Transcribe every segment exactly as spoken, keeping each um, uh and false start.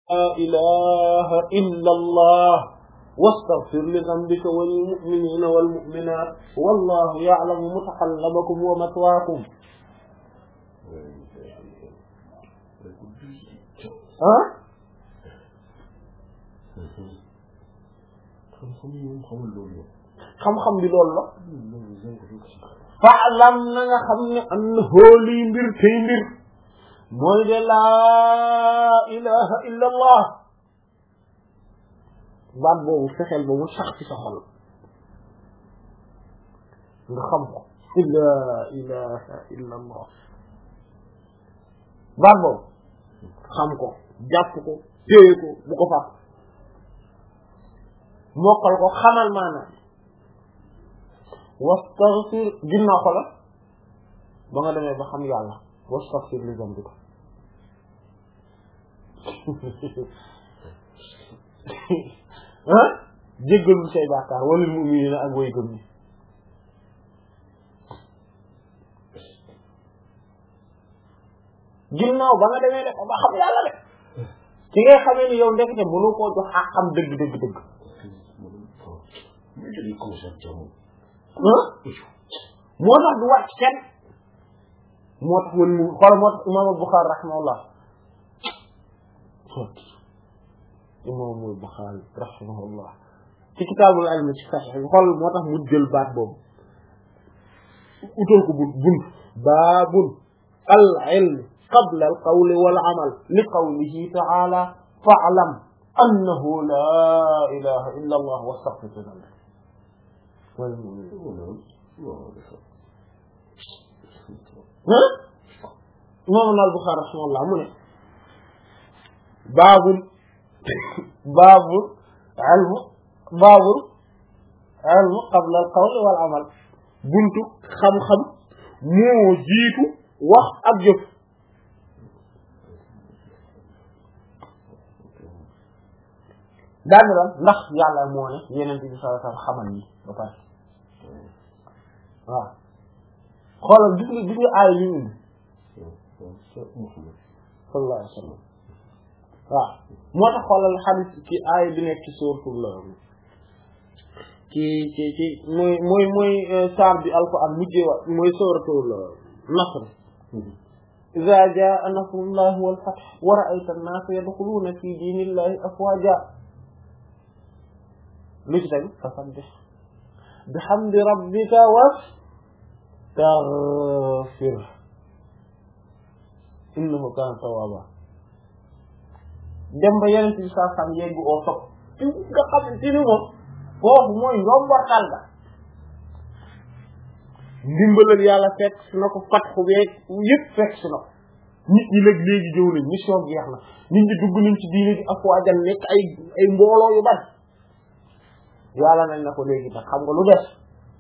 ilaha illa allah wastaghfir li dhanbika wal mu'minina wal mu'minat wallahu ya'lamu mutaqallabakum wa mathwaakum. ah xam-xam bi loolu la fa'lam na nga xam ne am na xooli mbir tey mbir mooy de laa ilaha illa allah baat boobu fexeel ba mu sax ci sa xol nga xam ko laa ilaha illa allah baat boobu xam ko jàpp ko téye ko bu ko fàtt mokkal ko xamal maanaam wastaghfir ginnaaw ko la ba nga demee ba xam yàlla wastaghfir li dhanbika ah jéggalu say bàkkaar wala mu'minina ak way gëm ñi ginnaaw ba nga demee def ba xam yàlla de ci ngay xamee ni yow ndekete mënu koo jox ak xam dëgg dëgg dëgg moo tax du wàcc kenn moo tax wala mu xool moo tax imaam al-Bukhari rahimahullah imaam al-Bukhari rahimahullah ci kitaabul ilm ci Sahih xool moo tax mu jël baat boobu utal ko bu bunt baabun al-ilm qabla al-qawli wal-amal li qawlihi ta'ala fa'lam annahu laa ilaha illa allah wastaghfir li dhanbik imaam al-Bukhari rahimahullah mu ne baabul baabul ilmu baabul ilmu qabla al-qawli wal amal buntu xam-xam moo jiitu wax ak jëf daanu lan ndax yàlla moo ne yeneen bi sallallahu alayhi wasallam xamal ni ba pare waaw xoolal gis nga gis nga aay li indi sallallahu alayhi wasallam waaw moo tax xoolal xadis ci aay bi nekk ci suuratul la ci ci ci mooy mooy mooy saar bi alquran mujjee wa mooy suuratul Nasr iza jaa nasrullahi wal fath wa ra'ayta an-naasa yadkhuluuna fi diinillahi afwaaja lu ci tamit fasabbih bihamdi rabbika wastaghfir innahu kaana tawwaaba dem ba yeneen ci saa sam yeggu oo topp ci nga xam ci ni moom foofu mooy njombortal ga ndimbalal yàlla fekk si na ko fatxu beeg yëpp fekk si na ko nit ñi léegi léegi jëw nañ mission bi jeex na nit ñi dugg nañ ci diine ji afwaajan nekk ay ay mbooloo yu bari yàlla nañ na ko léegi tax xam nga lu des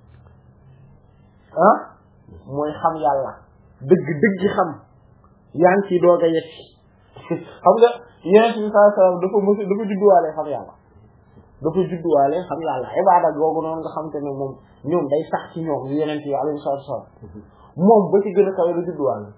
ah mooy xam yàlla dëgg dëgg xam yaa ngi ciy doog a yegg xam nga yeneen ci sallallahu alayhi wasallam dafa mos dafa judduwaale xam yàlla dafa judduwaale xam yàlla ibaada googu noonu nga xam te ne moom ñoom day sax ci ñoom yeneen ci alayhi wasallam moom ba ci gën a kawe la judduwaale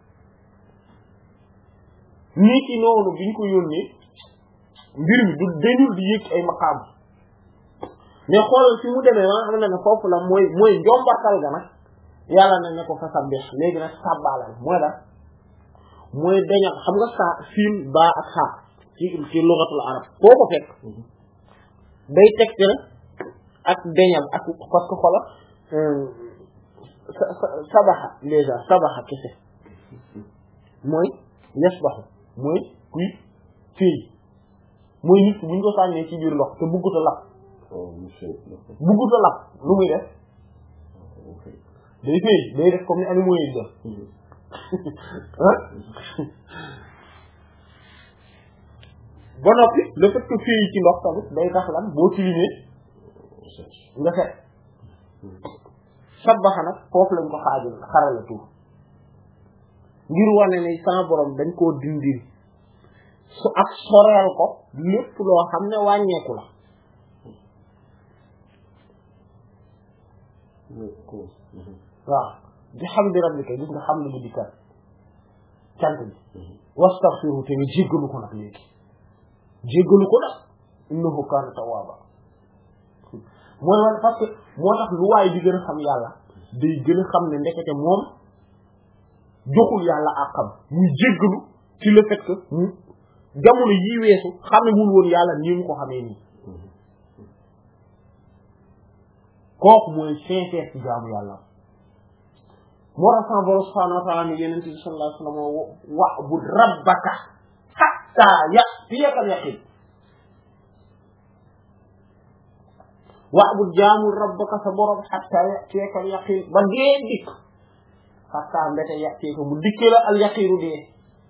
nii ci noonu biñ ko yónnee mbir mi du dañul di yëg ay maqaam mais xoolal fi mu demee ma xam ne ne foofu la mooy mooy njombartal ga nag yàlla na ne ko fa sabbih léegi nag sàbbaalal mooy la mooy dañal xam nga saa siin baa ak xaa ci ci lugatul arab foo ko fekk day tegte na ak dañal ak parce que xoolal sabaxa déjà sabaxa kese mooy yasbaxu mooy kuy fii mooy nit buñ ko sànnee ci biir ndox te buggut a lap buggut a lap lu muy def day fii day def comme ni animaux yi def ba noppi le fait que fii ci ndox tamit day tax lan boo tilimee nga set sabaxa nag foofu lañ ko xaajal xarala tuuf ngir wane ne sama borom dañ koo dindil su ak soreel ko lépp loo xam ne wàññeeku la waaw di xam di rabbika gis nga xam ne bu dikkat cant bi wastaghfiru te nga jéggalu ko nag léegi jéggalu ko nag innahu kaana tawwaaba mooy wan parce que moo tax lu waay di gën a xam yàlla day gën a xam ne ndekete moom joxul yàlla ak xam muy jéggalu ci le fait que mu jamono yii weesu xamewul woon yàlla nii mu ko xamee nii kooku mooy sincère ci jaamu yàlla moo tax sama borom subhaanahu wa ta'aala ni Yonent bi sallallahu alayhi wa sallam wa'bud rabbaka hattaa ya'tiyakal yaqiin wa'bud jaamul rabbaka sa borom hattaa ya'tiyakal yaqiin ba dee dikk hattaa mbete ya'tiyaka mu dikkee la al yaqiinu dee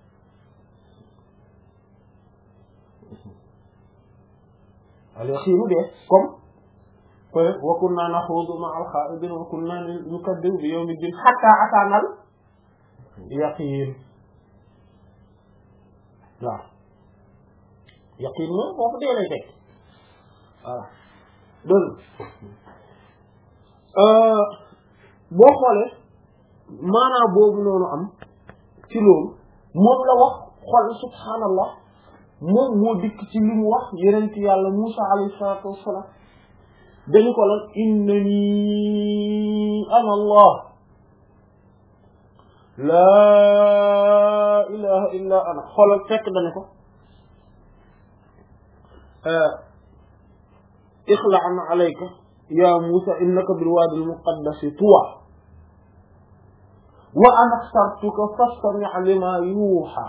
al yaqiinu dee comme wa kunna naxuudu ma'al xaa'idiin wa kunna nukaddibu bi yawmi ddiin hattaa ataanal yaqiin waaw yaqiin moom foofu dee lay teg voilà dégg boo xoolee maanaam boobu noonu am ci loolu moom la wax xool subhaanallah moom moo dikk ci li mu wax yonent yàlla Muusaa alayhi salaatu wassalaam dañu ko lan innani ana allah laa ilaha illa ana xoolal fekk dañu ko ixla'an alayka ya Musa innaka bil wadi al muqaddasi tuwa wa ana axtartuka fastami' lima yuha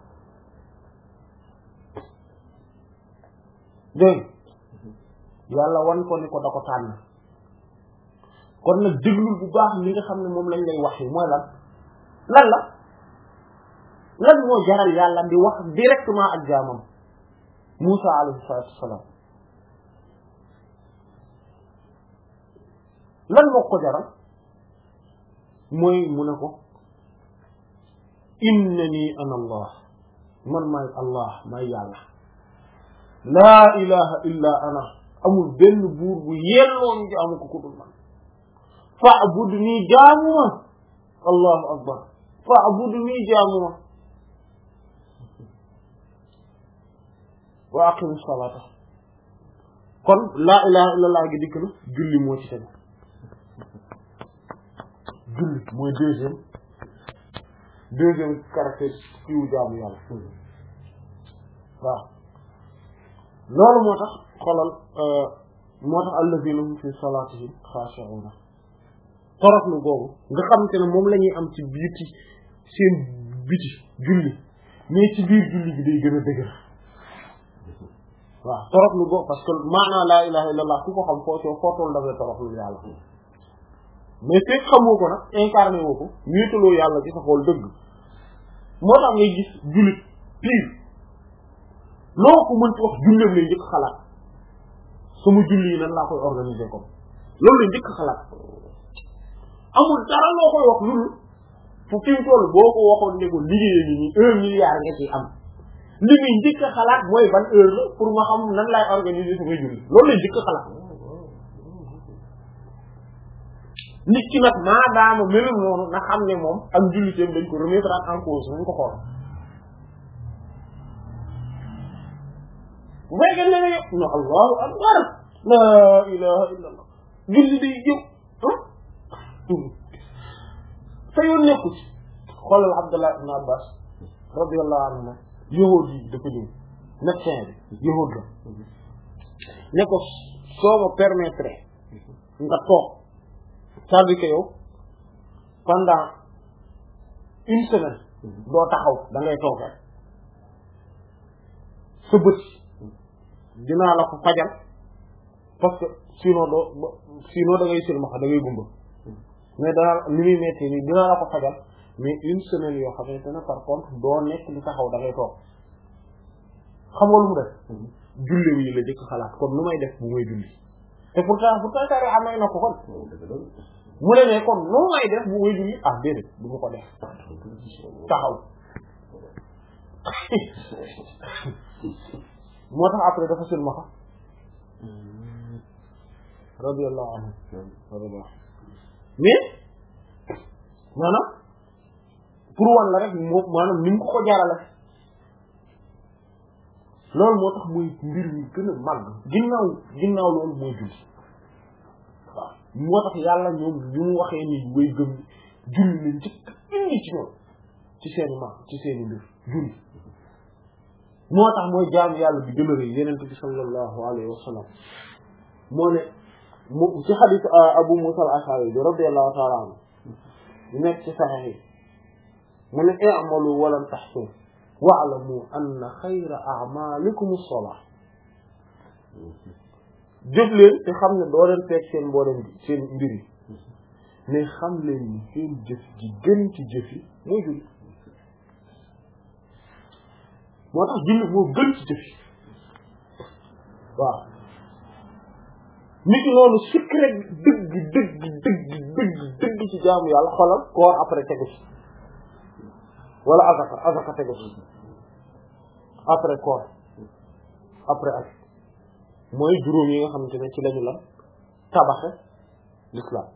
dégg yàlla wan ko ni ko da ko tànn kon nag déglul bu baax li nga xam ne moom lañ lay wax yi mooy lan lan la lan moo jaral yàlla di wax directement ak jaamam Musa alayhi salaatu wassalaam lan moo ko jaral mooy mu ne ko innani ana allah man maay allah maay yàlla laa ilaha illa ana amul benn buur bu yelloon jaamu ko ku dul man fa'budni jaamuma allahu akbar fa'budni jaamuma wa aqimi salata kon laa ilaha illa allah gi dikk na julli moo ci tegu julli mooy deuxième deuxième caractéristique wu jaamu yàlla waaw loolu moo tax xolal moo tax allazina hum fi salatihim xaashi'uuna toroxlu googu nga xamante ne moom la ñuy am ci biti seen biti julli mais ci biir julli bi day gën a dëgër waaw toroxlu googu parce que maanaa laa ilaha illallah ku ko xam foo coo footool dafay toroxlu yàlla mais fekk xamoo ko nag incarné woo ko wéetaloo yàlla ci sa xool dëgg moo tax ngay gis jullit pire loo ko mënti wax julleem lay njëkk xalaat sama julli yi nan laa koy organiser comme loolu lay njëkk xalaat amul dara loo koy wax loolu fu fi mu toll boo ko waxoon ne ko liggéeyee ni nii un milliard nga ci am li muy njëkk xalaat mooy ban heure la pour ma xam nan laay organiser sama julli loolu lay njëkk xalaat nit ki nag maadaama melul noonu na xam ne moom ak julliteem dañ ko remettre en cause nañ ko xool bu fekkee ne ne no allahu akbar la ilaha illa allah julli day jóg sa yoon nekku ci xoolal Abdullah ibn Abbas radiyallahu anhu yahuud yi dafa ñëw médecin bi yahuud la ne ko soo ma permettre nga toog c'est-à-dire que yow pendant une semaine doo taxaw da ngay toog rek sa bët dinaa la ko fajal parce que sinon doo sinon da ngay silmaxa da ngay gumba mais danaa li muy metti nii dinaa la ko fajal mais une semaine yoo xamante ne par contre doo nekk di taxaw da ngay toog xam nga lu mu def julli wi la jëkk xalaat kon nu may def bu may julli te pourtant pourtant tari amay na ko kon mu ne ne kon nu may def bu may julli ah déedéet du ma ko def taxaw moo tax après dafa silmaxa radiyallahu anhu mais maanaam pour wan la rek moom maanaam ni mu ko ko jaarale loolu moo tax muy mbir mi gën a màgg ginnaaw ginnaaw loolu mooy julli waaw moo tax yàlla ñoom ñu mu waxee ni way gëm julli la njëkk indi ci ñoom ci seeni ma ci seeni mbir julli moo tax mooy jaamu yàlla bi gën a rëy yeneen bi sallallahu alayhi wa sallam moo ne mu ci xadiis Abu Musa al-Ash'ari bi radiyallahu ta'ala anhu nekk ci saxiix yi mu ne i'malu wa lam tahsun wa'lamu anna xayra a'malikum as-salah jëf leen te xam ne doo leen fekk seen mboolem seen mbir yi mais xam leen ni seen jëf ji gën ci jëf yi mooy julli moo tax julli moo gën ci jëf yi waaw nit ki loolu secret dëgg dëgg dëgg dëgg dëgg ci jaamu yàlla xoolal koor après tegu ci wala azaka azaka tegu ci après koor après ak mooy juróom yi nga xamante ne ci lañu la tabaxe l'islam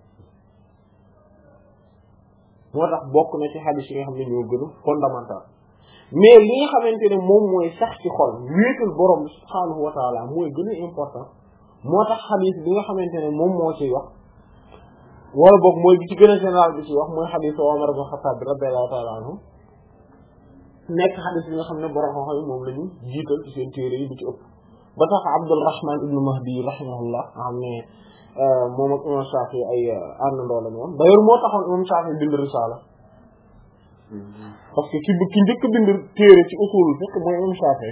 moo tax bokk na ci hadith yi nga xam ne ñoo gën a fondamental mais li nga xamante ne moom mooy sax ci xol wéetal borom bi subhaanahu wa taala mooy gën a important moo tax hadith bi nga xamante ne moom moo ciy wax wala boog mooy bi ci gën a général bi ci wax mooy hadith Umar ibn Khattab bi radiyallahu ta'ala anhu nekk hadith bi nga xam ne borom xam-xam yi moom la ñu jiital ci seen téere yi bi ci ëpp ba tax Abdul Rahman ibn Mahdi rahimahullah nga xam ne moom ak imam Shafi ay àndandoo la ñoom d'ailleurs moo taxoon imam Shafi bind risaala parce que ki ki njëkk bind téere ci usul fekk mooy imam Shafi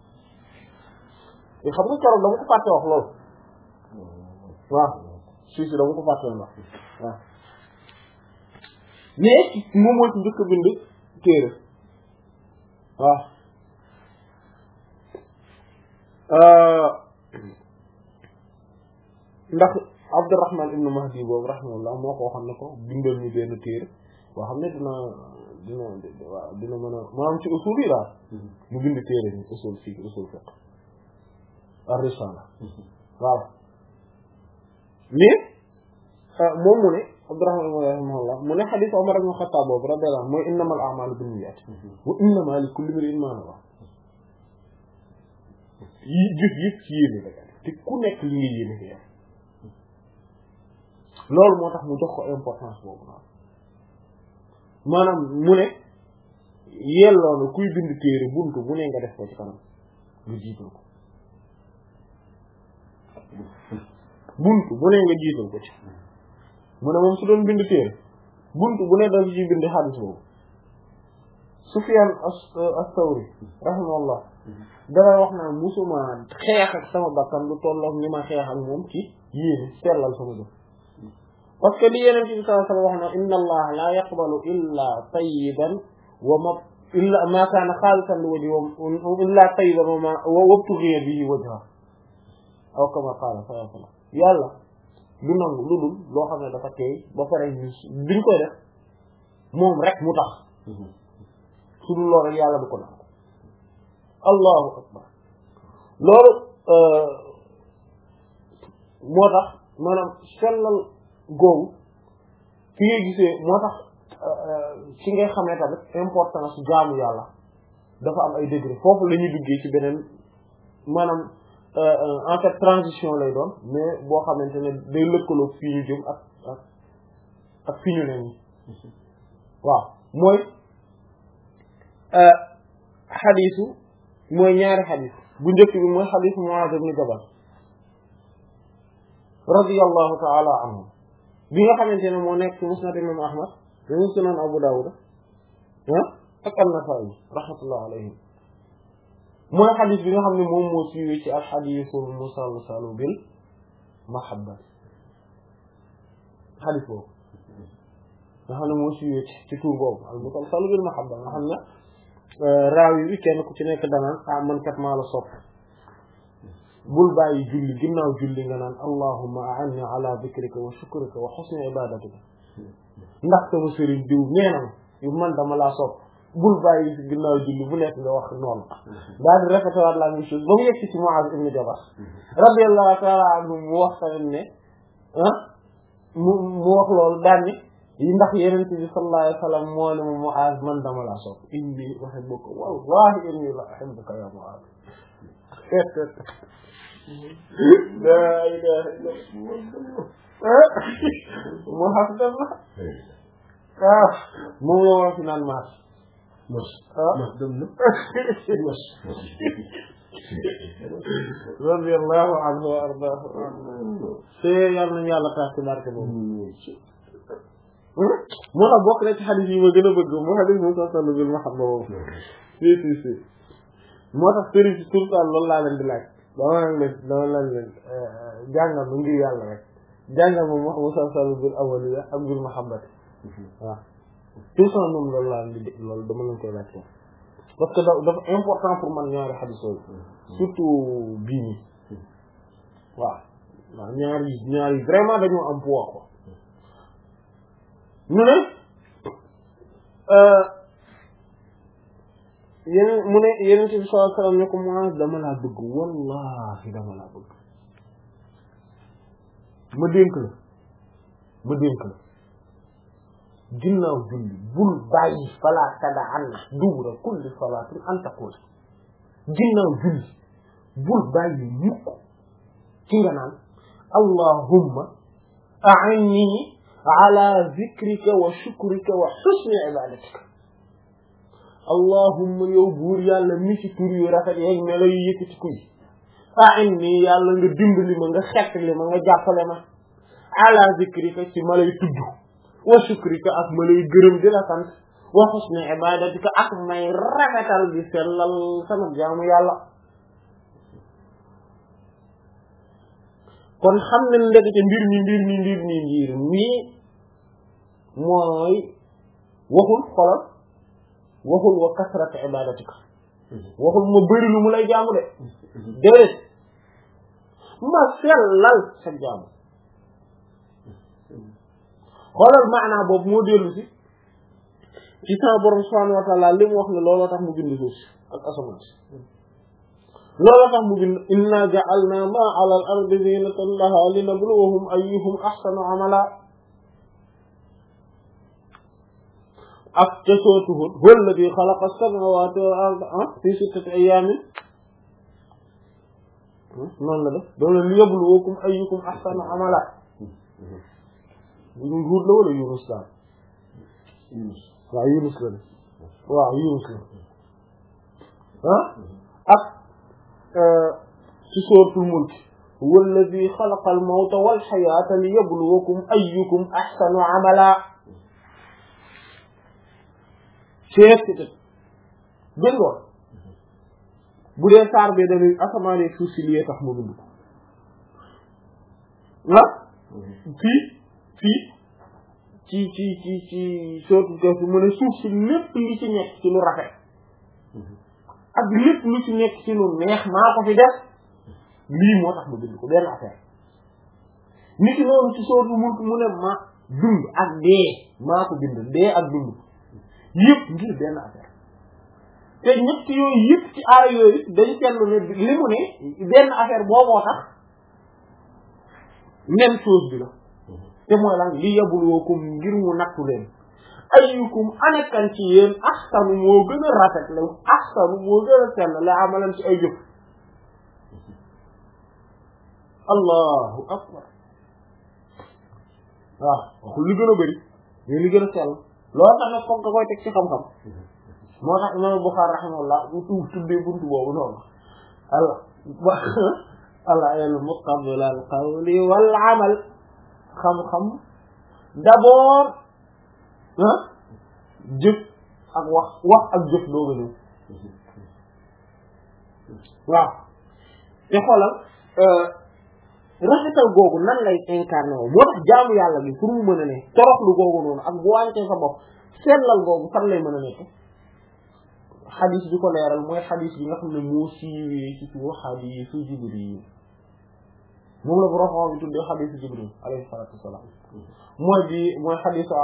te xam nga keroog dama ko fàtte wax loolu waaw si si dama ko fàtte wax waaw mais moom moo ci njëkk bind téere waaw ndax Abdurrahman ibn Mahdi boobu rahimahullah moo ko waxoon ne ko bindal ñu benn téere boo xam ne dina dina waaw dina mën a maanaam ci usul yi daal mu bind téere ni usul fii usul fiqh ar-risala waaw mais moom mu ne Abdurrahman rahimahullah mu ne hadith Umar ibn Khattab boobu radiyallahu mooy innamal a'malu binniyat wa innama likulli imrin ma nawa yi jëf yëpp ci yéene la te ku nekk li nga yéene ko yam loolu moo tax mu jox ko importance boobu noonu maanaam mu ne yelloo na kuy bind téere buntu bu ne nga def ko ci kanam nga jiital ko buntu bu ne nga jiital ko ci mu ne moom su doon bind téere buntu bu ne daf ci bind hadith boobu Sufyan as-Sawri rahimahullah dara wax naa musuma xeex ak sama bakkan lu tollook ñi ma xeex ak moom ci yéene sellal sama jëf parce que li yeneen ci sallallahu alayhi wa sallam wax na inna allaha la yaqbalu illa tayyiban wa ma illa ma kaana xaalisan li wajhi wa illa tayyiban wa ma wabtughiya bihi wajha aw kama qaala sallallahu alayhi wa sallam yàlla du nangu lu dul loo xam ne dafa teey ba pare ñu biñ koy def moom rek mu tax su dul loolu rek yàlla du ko nangu allahu akbar loolu moo tax maanaam sellal googu fi ngay gisee moo tax ci ngay xamee tamit importance jaamu yàlla dafa am ay degré foofu la ñuy duggee ci beneen maanaam en fait transition lay doon mais boo xamante ne day lëkkaloo fii ñu jëm ak ak ak fii ñu ne nii waaw mooy xadiisu mooy ñaari xadiis bu njëkk bi mooy xadiisu Muaaz ibn Jabal radiyallahu ta'ala anhu bi nga xamante ne moo nekk ci musnad imam Ahmad dañu sunan Abu Dawud ah ak an-Nasa'i rahmatullah alayhim mooy xadis bi nga xam ne moom moo siiwee ci al-hadiisul musalsalu bil mahabba xadis boobu nga xam ne moo siiwee ci tur boobu al-musalsalu bil mahabba nga xam ne raawi bi kenn ku ci nekk danaan ah man kat maa la sopp bul bàyyi julli ginnaaw julli nga naan allahumma a'inni ala dhikrika wa shukrika wa husni ibadatika ndax sama sëriñ diw nee na man dama laa sopp bul bàyyi ginnaaw julli bu nekk nga wax noonu daal di répété waat la même chose ba mu yegg ci Muaz ibn Jabal radiyallahu ta'ala anhu mu wax tamit ne ah mu mu wax loolu daal ni ndax Yonent bi sallallahu alayhi wa sallam moo ne ma Muaz man dama laa sopp inni uhibbuka wallahi inni la uhibbuka ya Muaz la ilaha illallah mu xasdal la ah moom la woon fi naan maas mos ah mos dem na mos radiyallahu anhu wa ardaahu te yàlla nañu yàlla tax ci barke boobu moo tax bokk na ci xadis yi ma gën a bëgg moo xadis moom sa sallu bil mahabba boobu si si si moo tax sëriñ si surtout loolu laa leen di laaj dama leen dama leen leen jàngal ma ngir yàlla rek jàngal ma wax musa sallu bil awliya ak bil mahabbati waaw tout ça moom loolu laa leen di loolu dama leen koy laaj ko parce que dafa important pour man ñaari xadis yooyu surtout bii nii waaw waaw ñaari ñaari vraiment dañoo am poids quoi mu ne yeneen mu ne yeneen ci sallallahu alayhi wasallam ne ko Muaz dama laa bëgg wallahi dama laa bëgg ma dénk la ma dénk la ginnaaw julli bul bàyyi fala tada anna dubura kulli salatin an taqul ginnaaw julli bul bàyyi mukk ci nga naan allahumma a'inni ala zikrika wa shukrika wa husni ibadatika allahumma yow buur yàlla mi ci tur yu rafet yeeg melo yu yëkkati kuy a'inni yàlla nga dimbali ma nga xettali ma nga jàppale ma ala zikrika ci ma lay tudd wa shukrika ak ma lay gërëm di la sant wa husni ibadatika ak may rafetal di sellal sama jaamu yàlla kon xam ne ndekete mbir mi mbir mi mbir mi mbir mi mooy waxul xolal waxul wa kasratu ibadatika waxul ma bëri lu mu lay jaamu de déedéet ma sellal sa jaamu xoolal maanaa boobu moo dellu si ci sama borom subhanahu wa ta'ala li mu wax ne looloo tax mu bind suuf ak asamaan si looloo tax mu bind inna ja'alna ma 'ala al-ardi zinatan laha linabluwahum ayyuhum ahsanu 'amala ak ca sootu Hud huwa alladhi khalaqa as-samawati wal arda fi sittati ayyamin noonu la def doon la liyabluwakum ayyukum ahsanu 'amala Hud la wala Yunus la Yunus waaw Yunus la waaw Yunus la ah ak ci sooratul Mulk huwa alladhi khalaqa al-mawta wal hayata liyabluwakum ayyukum ahsanu 'amala ceeb gën lool bu dee saar bi dañuy asamaanee suuf si lii tax mu dund ah fii fii ci ci ci ci sootu Kahf mu ne suuf si lépp li ci nekk ci lu rafet ak lépp lu ci nekk ci lu neex maa ko fi def lii moo tax mu dund ko benn affaire nit ki noonu ci sootu Mulk mu ne ma dund ak dee maa ko bind dee ak dund yëpp ngir benn affaire te ñett yooyu yëpp ci aay yooyu dañu seetlu ne li mu ne benn affaire booboo tax même chose bi la te mooy lan li yabluwakum ngir mu nattu leen ayyukum anakan ci yéen ahsanu moo gën a rafet la ahsanu moo gën a sell la amalan ci ay jëf allahu akbar waaw waxul li gën a bëri mais li gën a sell loolu tax nag foog nga koy teg ci xam-xam moo tax imam Bukhari rahimahullah mu tuub tuddee buntu boobu noonu allah allah ilmu qabla al qawli wal amal xam-xam d'abord ah jëf ak wax wax ak jëf dooga ñëw waaw te xoolal rafetal googu nan lay incarné woo moo tax jaamu yàlla bi pour mu mën a ne toroxlu googu noonu ak bu wàññee sa bopp sellal googu fan lay mën a nekk xadis bi ko leeral mooy xadis bi nga xam ne moo siiwee ci tuur xadisu Jibril moom la bu roxoo bi tuddee xadisu Jibril alayhi salaatu wasalaam mooy bi mooy xadisu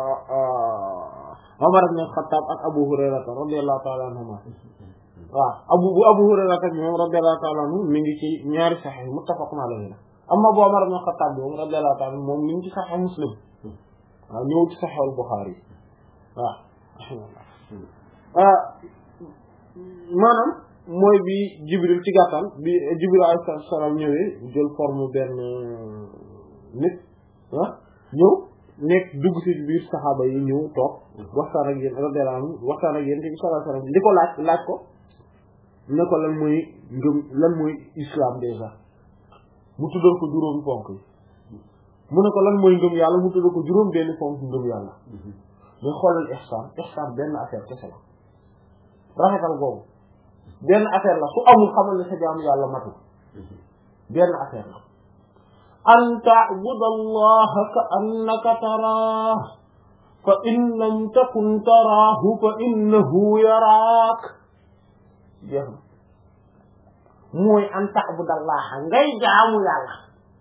Umar ibn Khattab ak Abu Hurayrata radiyallahu ta'ala anhuma waaw abu bu Abu Hurayrata bi moom radiyallahu ta'ala anhu mi ngi ci ñaari saxiix muttafaqun alayhi amma bu Umar ibn Khattab bi moom radiyallahu ta'ala moom mi ngi ci saxiix Muslim waaw ñëw ci saxiix al-Bukhari waaw maanaam mooy bi Jibril ci gàttal bi Jibril alayhi salaam ñëwee jël forme benn nit ah ñëw nekk dugg ci biir saxaaba yi ñëw toog waxtaan ak yéen radiyallahu anhu waxtaan ak yéen te bi sallallahu alayhi wasallam di ko laaj laaj ko ne ko lan mooy ngëm lan mooy islam déjà mu tuddal ko juróomi ponk yi mu ne ko lan mooy ngëm yàlla mu tuddal ko juróom benn ponk ngëm yàlla mais xoolal ihsan ihsan benn affaire kese la rafetal googu benn affaire la su amul xamal ne sa jaamu yàlla matul benn affaire la an ta'buda allaha ka annaka taraah fa in lam takun taraahu fa innahu yaraak jeex na mooy an ta'buda allaha ngay jaamu yàlla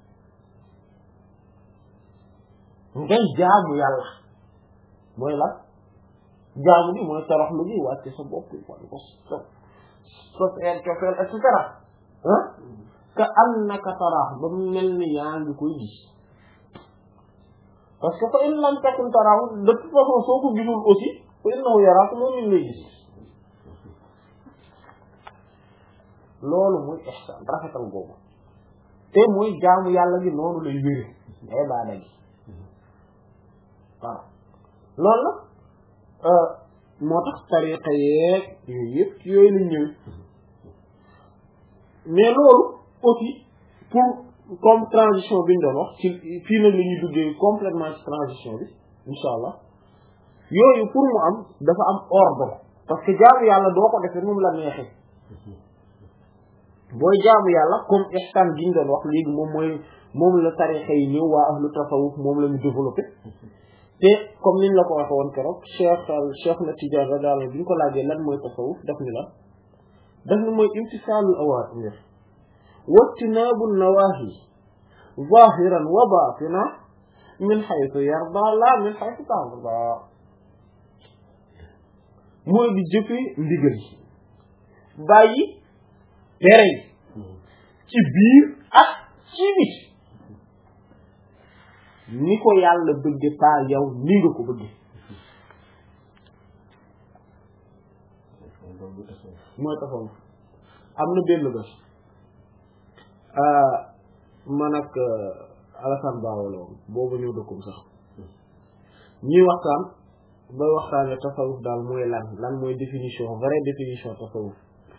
ngay jaamu yàlla mooy la jaamu gi mooy toroxlu gi wàcce sa bopp wan ko so so feel cofeel et cetera ah ka annaka taraahu ba mu mel ni yaa ngi koy gis parce que fa in lam takun taraahu de toute façon soo ko gisul aussi fa innahu yaraaka moom min lay gis loolu mooy ihsaan rafetal boobu te mooy jaamu yàlla gi noonu lay wére ibaada gi waaw loolu la moo tax tariqa yeeg yooyu yëpp yooyu lañ ñëw mais loolu aussi pour comme transition bi ñu doon wax ci fii nag la ñuy duggee complètement ci transition bi insha allah yooyu pour mu am dafa am ordre parce que jaamu yàlla doo ko defee moom la neexee booy jaamu yàlla comme ihsan gi ñu doon wax léegi moom mooy moom la tariqa yi ñëw waa ahlu tasawuf moom la ñu développé te comme niñ la ko waxee woon keroog cheikh cheikh na Tidiane radiyallahu anhu bi ñu ko laajee lan mooy tasawuf daf ni la daf ni mooy imtisaalul awaamir wajtinaabu nawaahi zaahiran wa baatinan min haythu yarda la min haythu tarda mooy di jëfee ndigal yi bàyyi tere yi ci biir ak ci biti ni ko yàlla bëgge pas yow ni nga ko bëgge mooy taxaw am na benn bés man ak Alassane Bawo la woon boobu ñëw dëkkum sax ñuy waxtaan bay waxtaane tasawuf daal mooy lan lan mooy définition vraie définition tasawuf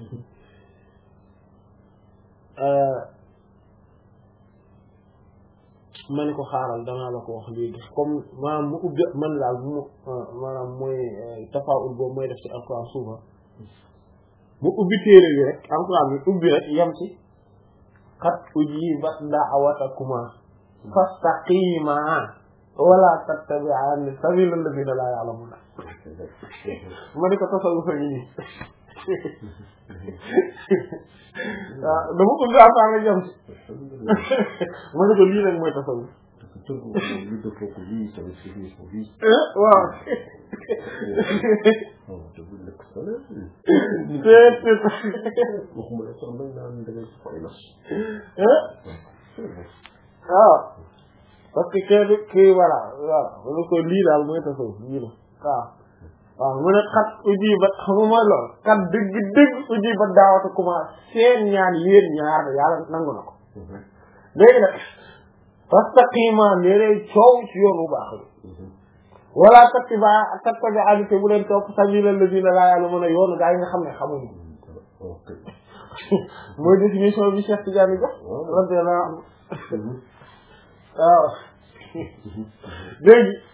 ma ne ko xaaral danaa la ko wax léegi comme maanaam mu ubbi man daal mu maanaam mooy tafaawul boobu mooy def ci alquran souvent mu ubbi téere bi rek alquran bi ubbi rek yem ci qad ujibat da'watakuma fastaqima wala tattabi'ani sabila alladhina la ya'lamuna ma ne ko tasawuf a ngi nii waaw dama ubbi alquran rek yem ci ma ne ko lii nag mooy tasawuf waaw waaw parce que kii kii voilà waaw ma ne ko lii daal mooy tasawuf lii la waaw waaw mu ne xat uji ba xam nga mooy loolu kat dëgg dëgg uji ba daawata commencé seen ñaan yéen ñaar yàlla nangu na ko léegi nag fastaqima ne leen coow ci yoon bu baax bi wala tattabi tattabi'ani te bu leen topp sabiilal laziina laa ya'lamuuna yoonu gaa yi nga xam ne xamuñu mooy définition bi Cheikh Tidiane jox radiyallahu anhu waaw léegi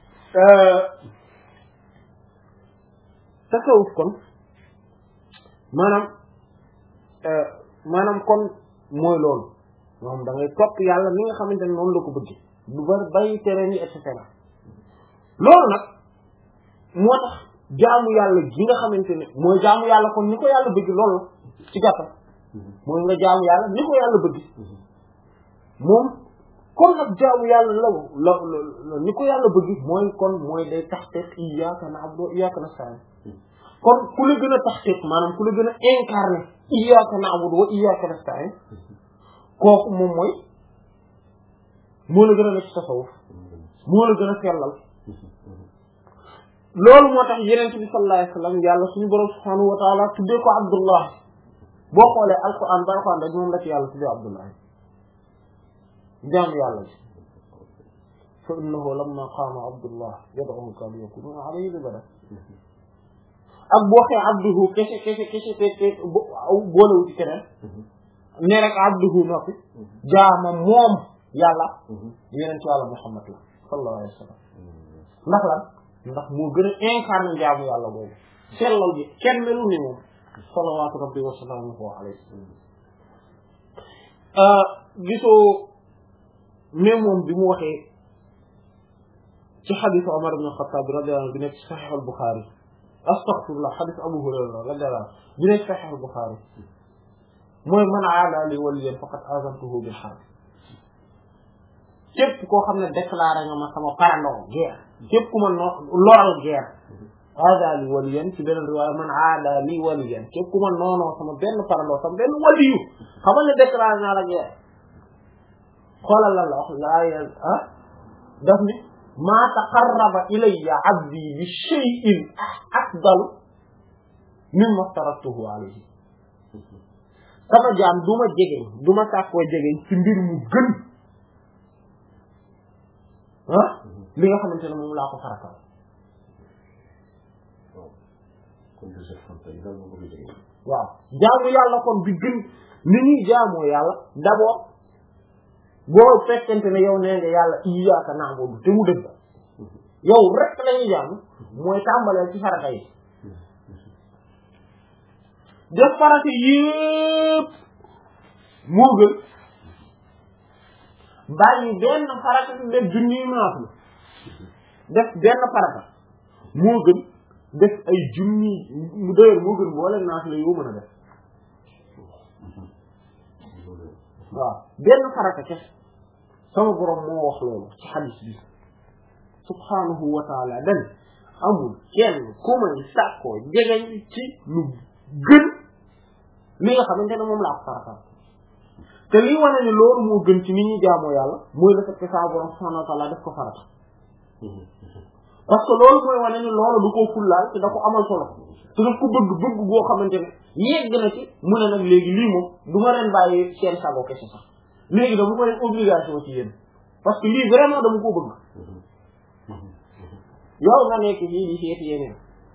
tasawuf kon maanaam maanaam kon mooy loolu moom da ngay topp yàlla ni nga xamante ne noonu la ko bëgg du bari bàyyi tere ni et cetera loolu nag moo tax jaamu yàlla gi nga xamante ne mooy jaamu yàlla kon ni ko yàlla bëgg loolu la ci gàttal mooy nga jaamu yàlla ni ko yàlla bëgg moom kon nag jaamu yàlla la la ni ko yàlla bëgg mooy kon mooy day taxqiq iyyaaka na'budu wa iyyaaka nasta'iin kon ku la gën a taxqiq maanaam ku la gën a incarné iyyaaka na'budu wa iyyaaka nasta'iin kooku moom mooy moo la gën a nekk tasawuf moo la gën a sellal loolu moo tax yeneen bi sallallahu alayhi wasallam yàlla suñu borom subhanahu wa ta'ala tuddee ko Abdullah boo xoolee alquran ba alquran rek moom la ci yàlla tuddee Abdullahi jaamu yàlla bi fa innahu lamma qaama Abdullah yad'uhu kaadu yakunuuna alayhi libada ak boo xee abduhu kese kese kese kese boolewu ci keneen ne rek abduhu noppi jaama moom yàlla yeneen ci yàlla Muhammad la sallallahu alayhi wa sallam ndax lan ndax moo gën a incarné jaamu yàlla boobu sellal bi kenn melu ni moom salawaatu rabbi wa salaamuhu alayhi gisoo mais moom bi mu waxee ci xadisu Omar ibn Khattab radiyallahu anhu bi nekk ci Sahih al-Bukhari astaghfirullah xadisu Abu Hurayra radiyallahu anhu bi nekk ci Sahih al-Bukhari mooy man aada li waliyan faqad azantuhu bil harb képp koo xam ne déclaré nga ma sama parandoo guerre képp ku ma no loral guerre aada li waliyan ci beneen riwaaya man aada li waliyan képp ku ma noonoo sama benn parandoo sama benn waliyu xamal ne déclaré naa la guerre xoolal la la wax laa yel ah daf ni maa taqarraba ilayya abdi bi shay'in afdal mimma aftaratuhu alayhi sama jaam du ma jegeñ du ma sàkkoo jegeñ ci mbir mu gën ah li nga xamante ne moom laa ko faratal waaw jaamu yàlla kon bi gën ni ñuy jaamoo yàlla d'abord boo fekkente ne yow nee nga yàlla iyyaaka na'budu te mu dëgg yow rek lañuy jaamu mooy tàmbaleel ci farata yi def farata yépp moo gën bàyyi benn farata def junni naafila def benn farata moo gën def ay junni mu doyal moo gën boole naafila yoo mën a def waaw benn farata kese sama borom moo wax loolu ci xadis bi subhanahu wa taala dan amul kenn ku may sàkkoo jegeñ ci lu gën li nga xamante ne moom laa ko faratal te lii wane ne loolu moo gën ci nit ñi jaamoo yàlla mooy la fekk sama borom subhanahu wa taala def ko farata parce que loolu mooy wane ne loolu du ko fullaal te da ko amal solo te daf ko bëgg bëgg boo xamante ne yegg na ci mu ne nag léegi lii moom du ma leen bàyyi seen sago kese sax léegi dama ko leen obligation ci yéen parce que lii vraiment dama ko bëgg yow nga nekk fii di seeti yeneen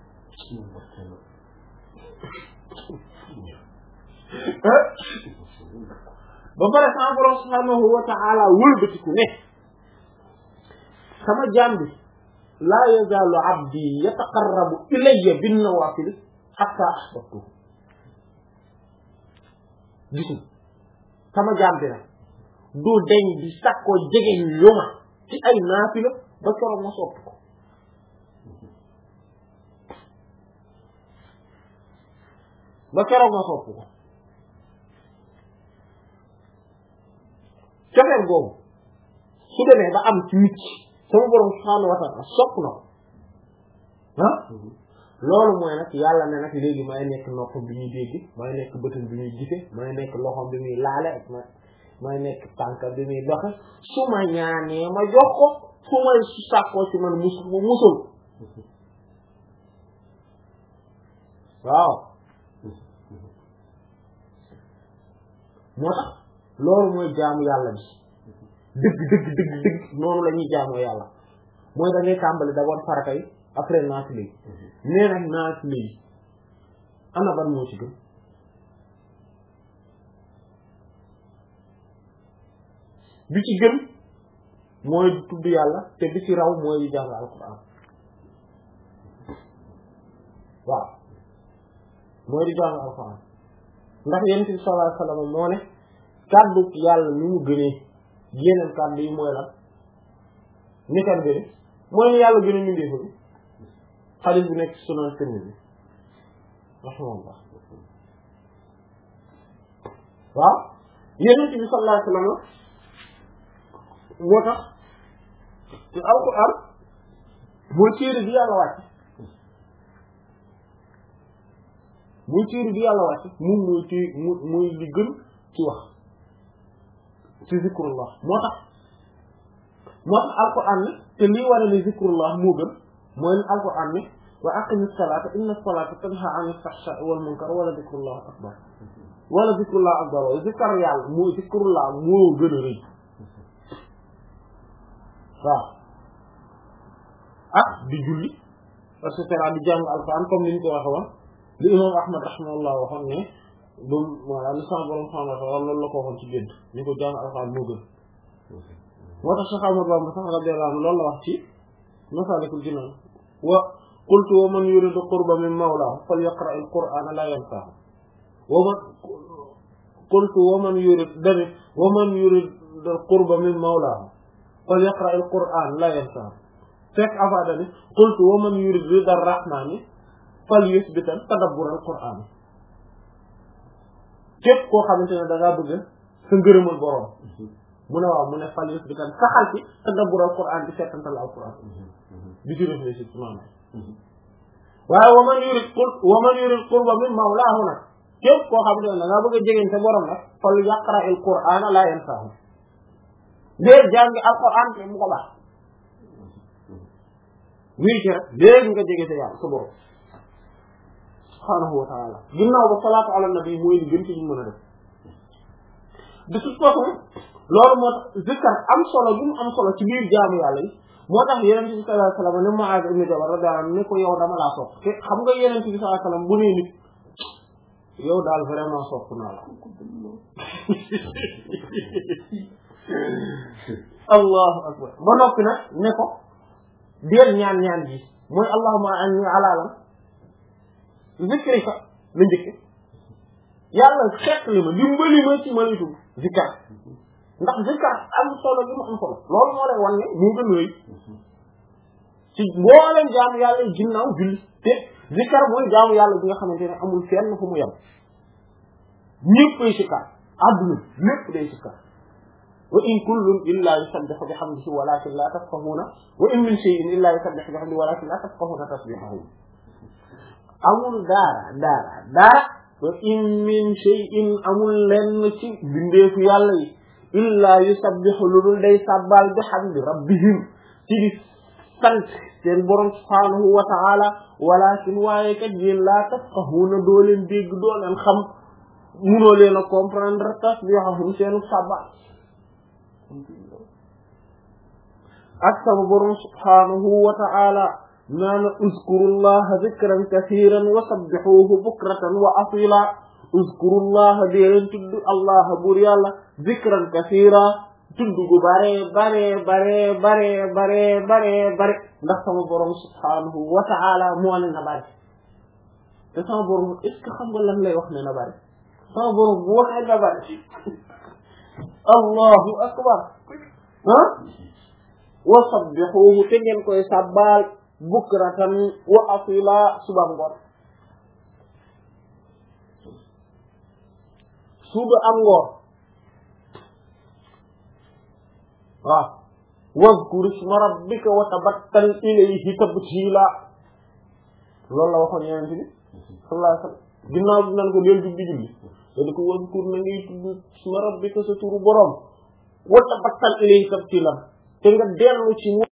ba pare sama borom subhanahu wa ta'ala wëlbatiku ne sama jaam bi laa yazaalu abdi yataqarrabu ilayya bin nawaafil hatta ahbabtuhu gisu sama jaam bi nag du deñ di sakkoo jegeñ lu ma ci ay naafila ba keroog ma sopp ko ba keroog ma sopp ko cofeel googu su demee ba am ci nit sama borom subhaanahu wa ta'ala sopp na ko ah loolu mooy nag yàlla ne nag léegi may nekk nopp bi ñuy dégg may nekk bëtam bi ñuy gise may nekk loxom bi muy laale ak ma may nekk tànka bi muy doxe su ma ñaanee ma jox ko su ma sàkkoo ci man mus ma musul waaw moo tax loolu mooy jaamu yàlla bi dëgg dëgg dëgg dëgg noonu la ñuy jaamoo yàlla mooy da ngay tàmbali d'abord farata yi après naafile yi nee nag naafile yi ana ban moo ci gën bi ci gën mooy tudd yàlla te bi ci raw mooy di jàng alquran waaw mooy di jàng alquran ndax yonent bi sallallahu alayhi wasallam moo ne kàddu yàlla ni mu gënee yeneen kàddu yi mooy lan ni kan gëne mooy ni yàlla gën a mindeefa bi xadiis bi nekk sunan Tirmidhi rahimahullah waaw yonent bi sallallahu alayhi wasallam moo tax ci alquran mooy téere bi yàlla wàcc muy téere bi yàlla wàcc moom mooy té mooy li gën ci wax ci zikrullah moo tax moo tax alquran ne te lii wane ne zikrullah moo gën mooy alquran ne wa aqimi salata inna salata tanha anil fahsha'i wal munkar wala dhikrullahi akbar wala dhikrullahi akbar wa zikr yàlla moo zikrullah moo gën a rëy waaw ak di julli et cetera di jàng alquran comme ni ñu ko waxe woon li imam ahmad rahimahullah waxoon ne bam voilà li sama borom subhanahu wa ta'ala loolu la ko waxoon ci gént ñu ko jàng alquran moo gën moo tax Cheikh Ahmadou Bamba sax radiyallahu anhu loolu la wax ci Masaalikul Jinaan wa qultu wa man yuridu qurba min mawlaahu falyaqra al-qur'ana la yansahu wa man qultu wa man yurid dani wa man yurid qurba min mawlaahu falyaqra al-qur'ana la yansahu fekk avant dani qultu wa man yurid rida ar-rahmani falyusbitan tadabbur al-qur'an képp koo xamante ne da ngaa bëgg sa ngërëmal borom mu ne waaw mu ne falyusbitan saxal ci tadabbur al-qur'an di settantal al-qur'an di ci réfléchir ci maanaam waaye wa man yurid qur wa man yurid qurba min mawlaahu nag képp koo xamante ne da ngaa bëgg a jegeñ sa borom nag falyaqra al-qur'ana la yansahu dee jàngi al-qur'an te mu ko baax wii ci rek léegi nga jege sa yàlla sa borom subhaanahu wa ta'ala ginnaaw ba salaatu ala nabi mooy li gën ci ñu mën a def de toute façon loolu moo tax zikkar am solo bi mu am solo ci biir jaamu yàlla yi moo tax yeneen bi sallallahu alayhi wa sallam ne Mu'aaz ibn Jabal radiyallahu anhu ne ko yow dama laa sopp te xam nga yeneen bi sallallahu alayhi wa sallam bu nee nit yow daal vraiment sopp naa la allahu akbar ba noppi nag ne ko deel ñaan ñaan ji mooy allahumma anni ala lam zikrika la njëkk yàlla xeet li ma dimbali ma ci ma lay tudd zikkar ndax zikkar am solo bi mu am solo loolu moo lay wan ne mu gën a rëy ci mbooleem jaamu yàlla yi ginnaaw julli te zikkar mooy jaamu yàlla bi nga xamante ne amul fenn fu mu yem ñëpp ay sikkar àdduna lépp day sikkar wa in kullun illa yusabbihu bihamdihi walakin la tafqahuna wa in min shay'in illa yusabbihu bihamdihi walakin la tafqahuna tasbihahu amul dara dara dara wa in min shay'in amul lenn ci bindeefu yàlla yi illa yusabbihu lu dul day sabbal bihamdi rabbihim ci di sant seen borom subhanahu wa ta'ala walakin waaye kat yéen la tafqahuna doo leen dégg doo leen xam munoo leen a comprendre tasbihahum seenu sabbal ak sama borom subhanahu wa ta'ala naan uzkurullaha dhikran kathiran wa sabbihuhu bukratan wa asila uzkurullaha dee leen tudd allah buur yàlla dhikran kathira tudd gu bare bare bare bare bare bare bare ndax sama borom subhanahu wa ta'ala moo ne na bare te sama borom est-ce que xam nga lan lay wax ne na bare sama borom bu waxee na bare allahu akbar ah wa sabbihuhu te ngeen koy sabbal bukratan wa asila suba ngoon suba am ngoon waaw wazkur isma rabbika wa tabattal ilayhi tabtila loolu la waxoon yeneen bi sallallahu alayhi wa sallam ginnaaw bi nan ko del dug di julli da di ko wazkur na ngay tudd isma rabbika sa turu borom wa tabattal ilayhi tabtila te nga dellu ci